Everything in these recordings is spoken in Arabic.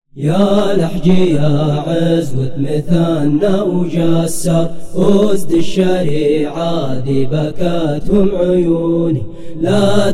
يا لحجي يا عزوة مثالنا وجسر أسد الشريعة ذي بكتهم عيوني. لا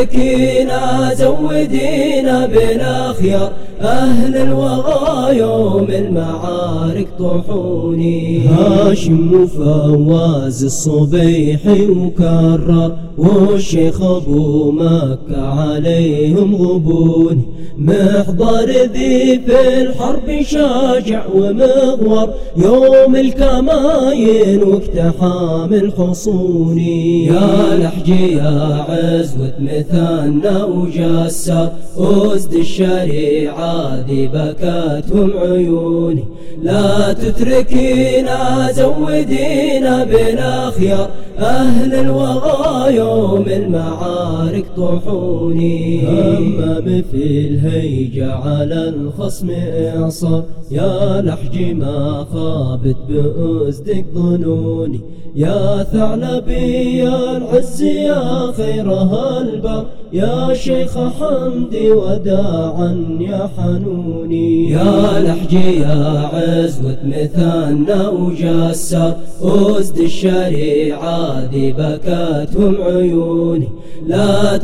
تتركينا زودينا بالأخيار أهل الوغى يوم المعارك طوحوني. هاشم وفواز الصبيحي وكرر والشيخ أبو مكة عليهم غبوني. محضر ذي في الحرب شاجع ومغور يوم الكماين واقتحام الحصون. يا لحجي يا عزوة مثالنا وجسر أسد الشريعة ذي بكتهم عيوني. لا تتركينا زودينا بالأخيار أهل الوغى يوم المعارك طوحوني. همم في الهيجة على الخصم إعصار يا لحجي ما خابت بأسدك ظنوني. يا ثعلبي يا العز يا خيرها البر يا شيخ حمدي وداعا يا حنوني. يا لحجي يا عزوة مثالنا وجسر أسد الشريعة ذي بكتهم عيوني. لا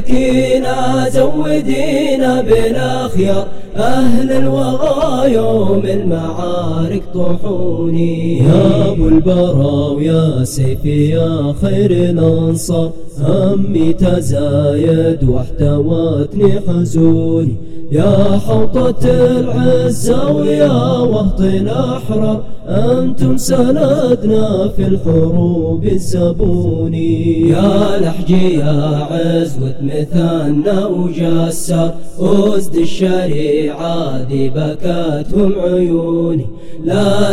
تتركينا زودينا بالأخيار أهل الوغى يوم المعارك طوحوني. يا أبو البراء يا سيفي يا خير الأنصار همي تزايد واحتوتني حزوني. يا حوطة العزة ويا وهط الأحرار أنتم سندنا في الحروب الزبوني. يا لحجي يا عزوة مثالنا وجسر أسد الشريعة ذي بكتهم عيوني. لا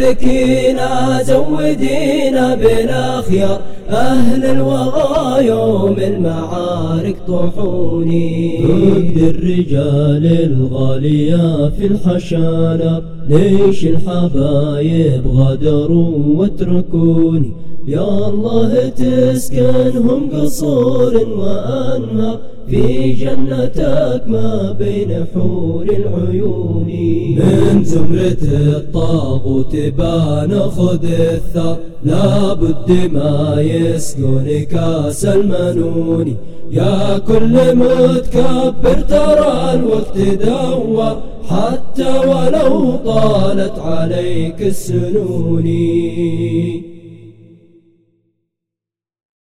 تتركينا زودينا بالأخيار أهل الوغى يوم المعارك طوحوني. ضد الرجال الغالية في الحشانة ليش الحبايب غدروا واتركوني. يا الله تسكنهم قصور وأنهار في جنتك ما بين حور العيون. من زمرة الطاغوت بناخذ الثار لابد ما يسقون كاس المنون. يا كل متكبر ترى الوقت دوار حتى ولو طالت عليك السنون.